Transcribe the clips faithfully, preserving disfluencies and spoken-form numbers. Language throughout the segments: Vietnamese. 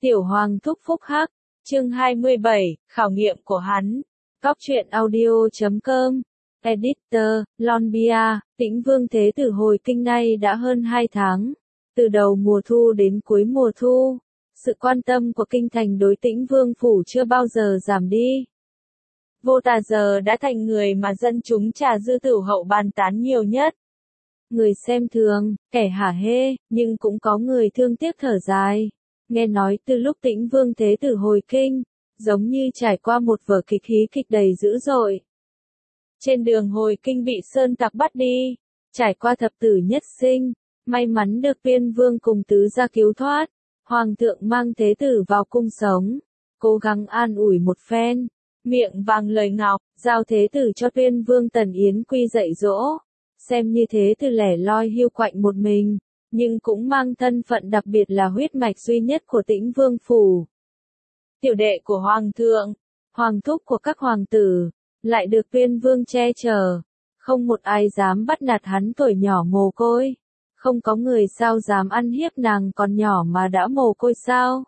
Tiểu Hoàng thúc phúc hắc, chương hai mươi bảy, khảo nghiệm của hắn. Cóc truyện audio chấm com, Editor, Lonbia, Tĩnh Vương Thế Tử hồi kinh nay đã hơn hai tháng. Từ đầu mùa thu đến cuối mùa thu, sự quan tâm của kinh thành đối Tĩnh Vương phủ chưa bao giờ giảm đi. Vô Tà giờ đã thành người mà dân chúng Trà Dư Tửu hậu bàn tán nhiều nhất. Người xem thường, kẻ hả hê, nhưng cũng có người thương tiếc thở dài. Nghe nói từ lúc Tĩnh Vương Thế Tử hồi kinh, giống như trải qua một vở kịch hí kịch đầy dữ dội. Trên đường hồi kinh bị sơn tặc bắt đi, trải qua thập tử nhất sinh, may mắn được Tuyên Vương cùng tứ gia cứu thoát. Hoàng thượng mang Thế Tử vào cung sống, cố gắng an ủi một phen, miệng vàng lời ngọc, giao Thế Tử cho Tuyên Vương Tần Yến Quy dạy dỗ. Xem như Thế Tử lẻ loi hiu quạnh một mình, nhưng cũng mang thân phận đặc biệt là huyết mạch duy nhất của Tĩnh Vương phủ. Tiểu đệ của Hoàng thượng, hoàng thúc của các hoàng tử, lại được Tuyên Vương che chở, không một ai dám bắt nạt hắn tuổi nhỏ mồ côi, không có người sao dám ăn hiếp nàng còn nhỏ mà đã mồ côi sao.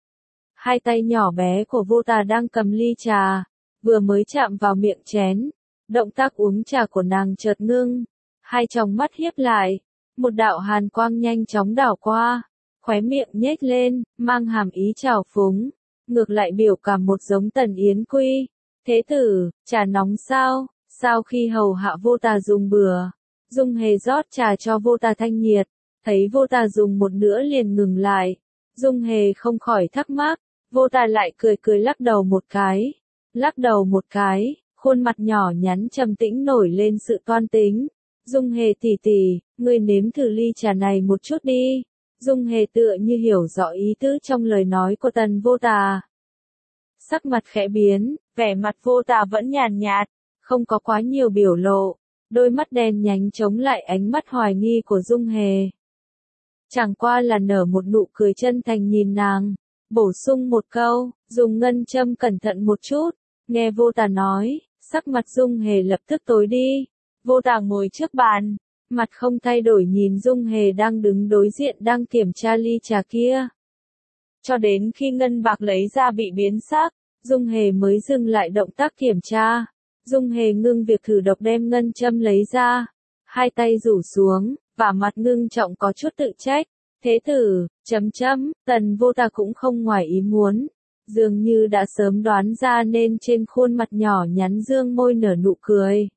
Hai tay nhỏ bé của Vô Tà đang cầm ly trà, vừa mới chạm vào miệng chén, động tác uống trà của nàng chợt ngưng, hai tròng mắt hiếp lại, một đạo hàn quang nhanh chóng đảo qua, khóe miệng nhếch lên, mang hàm ý trào phúng, ngược lại biểu cảm một giống Tần Yến Quy. Thế tử, trà nóng sao? Sau khi hầu hạ Vô Tà dùng bừa, Dung Hề rót trà cho Vô Tà thanh nhiệt, thấy Vô Tà dùng một nửa liền ngừng lại, Dung Hề không khỏi thắc mắc, Vô Tà lại cười cười lắc đầu một cái, lắc đầu một cái, khuôn mặt nhỏ nhắn trầm tĩnh nổi lên sự toan tính. Dung Hề tỷ tỷ, ngươi nếm thử ly trà này một chút đi. Dung Hề tựa như hiểu rõ ý tứ trong lời nói của Tần Vô Tà. Sắc mặt khẽ biến, vẻ mặt Vô Tà vẫn nhàn nhạt, không có quá nhiều biểu lộ, đôi mắt đen nhánh chống lại ánh mắt hoài nghi của Dung Hề. Chẳng qua là nở một nụ cười chân thành nhìn nàng, bổ sung một câu, dùng ngân châm cẩn thận một chút. Nghe Vô Tà nói, sắc mặt Dung Hề lập tức tối đi. Vô Tà ngồi trước bàn, mặt không thay đổi nhìn Dung Hề đang đứng đối diện đang kiểm tra ly trà kia. Cho đến khi ngân bạc lấy ra bị biến sắc, Dung Hề mới dừng lại động tác kiểm tra. Dung Hề ngưng việc thử độc đem ngân châm lấy ra, hai tay rủ xuống, và mặt ngưng trọng có chút tự trách. Thế tử, chấm chấm, Tần Vô Tà cũng không ngoài ý muốn, dường như đã sớm đoán ra nên trên khuôn mặt nhỏ nhắn dương môi nở nụ cười.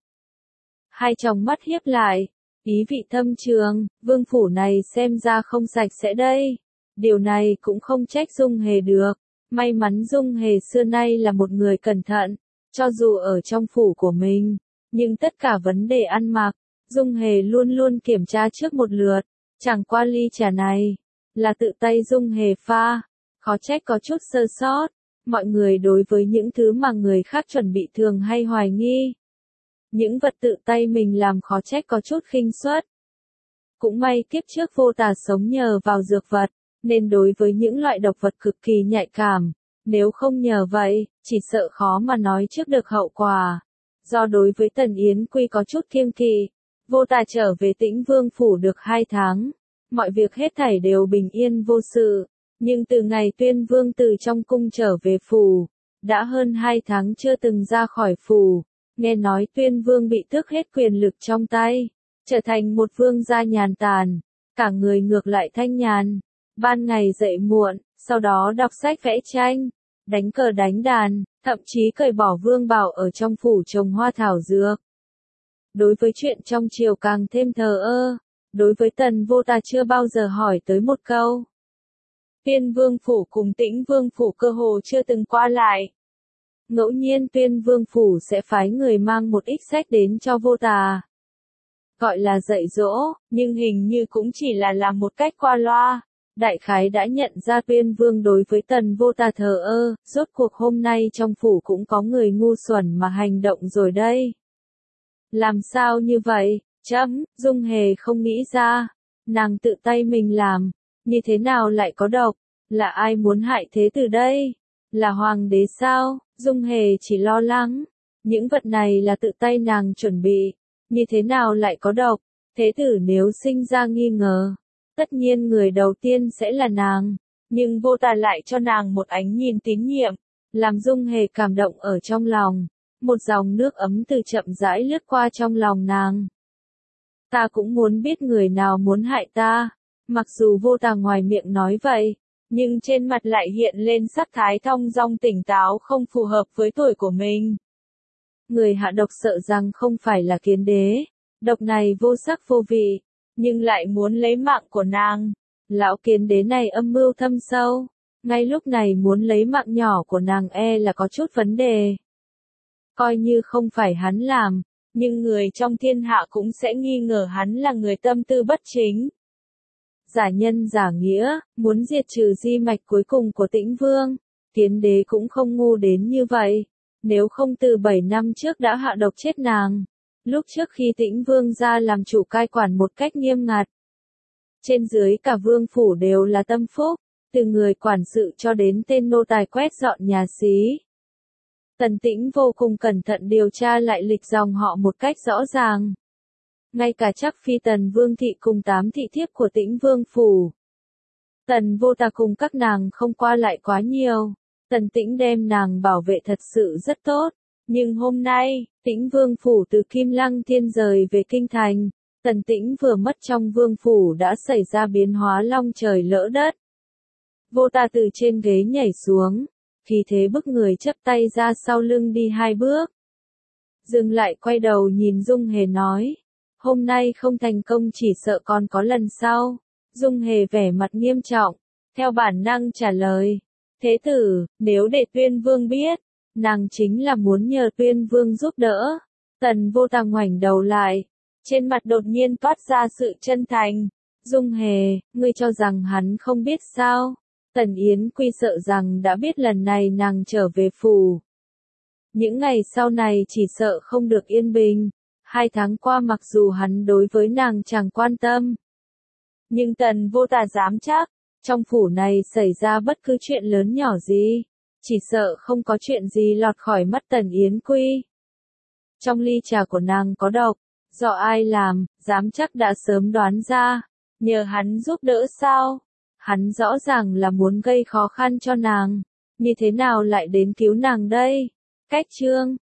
Hai tròng mắt hiếp lại, ý vị thâm trường, vương phủ này xem ra không sạch sẽ đây. Điều này cũng không trách Dung Hề được, may mắn Dung Hề xưa nay là một người cẩn thận, cho dù ở trong phủ của mình, nhưng tất cả vấn đề ăn mặc, Dung Hề luôn luôn kiểm tra trước một lượt, chẳng qua ly trà này, là tự tay Dung Hề pha, khó trách có chút sơ sót, mọi người đối với những thứ mà người khác chuẩn bị thường hay hoài nghi. Những vật tự tay mình làm khó trách có chút khinh suất. Cũng may kiếp trước Vô Tà sống nhờ vào dược vật, nên đối với những loại độc vật cực kỳ nhạy cảm, nếu không nhờ vậy, chỉ sợ khó mà nói trước được hậu quả. Do đối với Tần Yến Quy có chút kiêng kỵ, Vô Tà trở về Tĩnh Vương phủ được hai tháng, mọi việc hết thảy đều bình yên vô sự, nhưng từ ngày Tuyên Vương từ trong cung trở về phủ, đã hơn hai tháng chưa từng ra khỏi phủ. Nghe nói Tuyên Vương bị tước hết quyền lực trong tay, trở thành một vương gia nhàn tản, cả người ngược lại thanh nhàn, ban ngày dậy muộn, sau đó đọc sách vẽ tranh, đánh cờ đánh đàn, thậm chí cởi bỏ vương bảo ở trong phủ trồng hoa thảo dược. Đối với chuyện trong triều càng thêm thờ ơ, đối với Tần Vô Tà chưa bao giờ hỏi tới một câu. Tuyên Vương phủ cùng Tĩnh Vương phủ cơ hồ chưa từng qua lại. Ngẫu nhiên Tuyên Vương phủ sẽ phái người mang một ít sách đến cho Vô Tà. Gọi là dạy dỗ, nhưng hình như cũng chỉ là làm một cách qua loa. Đại khái đã nhận ra Tuyên Vương đối với Tần Vô Tà thờ ơ, rốt cuộc hôm nay trong phủ cũng có người ngu xuẩn mà hành động rồi đây. Làm sao như vậy? Chấm, Dung Hề không nghĩ ra. Nàng tự tay mình làm, như thế nào lại có độc? Là ai muốn hại Thế Tử đây? Là hoàng đế sao? Dung Hề chỉ lo lắng, những vật này là tự tay nàng chuẩn bị, như thế nào lại có độc? Thế tử nếu sinh ra nghi ngờ, tất nhiên người đầu tiên sẽ là nàng, Nhưng vô tà lại cho nàng một ánh nhìn tín nhiệm, làm Dung Hề cảm động ở trong lòng. Một dòng nước ấm từ chậm rãi lướt qua trong lòng nàng. Ta cũng muốn biết người nào muốn hại ta. Mặc dù vô tà ngoài miệng nói vậy, nhưng trên mặt lại hiện lên sắc thái thong dong tỉnh táo không phù hợp với tuổi của mình. Người hạ độc sợ rằng không phải là Kiến Đế. Độc này vô sắc vô vị, nhưng lại muốn lấy mạng của nàng. Lão Kiến Đế này âm mưu thâm sâu. Ngay lúc này muốn lấy mạng nhỏ của nàng e là có chút vấn đề. Coi như không phải hắn làm, nhưng người trong thiên hạ cũng sẽ nghi ngờ hắn là người tâm tư bất chính. Giả nhân giả nghĩa, muốn diệt trừ di mạch cuối cùng của Tĩnh Vương. Kiến Đế cũng không ngu đến như vậy. Nếu không từ bảy năm trước đã hạ độc chết nàng. Lúc trước khi Tĩnh Vương ra làm chủ cai quản một cách nghiêm ngặt. Trên dưới cả vương phủ đều là tâm phúc, từ người quản sự cho đến tên nô tài quét dọn nhà xí. Tần Tĩnh vô cùng cẩn thận điều tra lại lịch dòng họ một cách rõ ràng. Ngay cả chắc phi Tần Vương thị cùng tám thị thiếp của Tĩnh Vương phủ. Tần vô tà cùng các nàng không qua lại quá nhiều. Tần Tĩnh đem nàng bảo vệ thật sự rất tốt. Nhưng hôm nay, Tĩnh Vương phủ từ Kim Lăng Thiên rời về Kinh Thành. Tần Tĩnh vừa mất trong vương phủ đã xảy ra biến hóa long trời lỡ đất. Vô tà từ trên ghế nhảy xuống, khí thế bức người chắp tay ra sau lưng đi hai bước. Dừng lại quay đầu nhìn Dung Hề nói, hôm nay không thành công chỉ sợ còn có lần sau. Dung Hề vẻ mặt nghiêm trọng, theo bản năng trả lời, thế tử, nếu để Tuyên Vương biết, nàng chính là muốn nhờ Tuyên Vương giúp đỡ. Tần vô tà ngoảnh đầu lại, trên mặt đột nhiên toát ra sự chân thành. Dung Hề, ngươi cho rằng hắn không biết sao? Tần Yến Quy sợ rằng đã biết lần này nàng trở về phủ. Những ngày sau này chỉ sợ không được yên bình. Hai tháng qua mặc dù hắn đối với nàng chẳng quan tâm. Nhưng tần vô tà dám chắc, trong phủ này xảy ra bất cứ chuyện lớn nhỏ gì. Chỉ sợ không có chuyện gì lọt khỏi mắt Tần Yến Quy. Trong ly trà của nàng có độc, do ai làm, dám chắc đã sớm đoán ra. Nhờ hắn giúp đỡ sao? Hắn rõ ràng là muốn gây khó khăn cho nàng. Như thế nào lại đến cứu nàng đây? Cách chương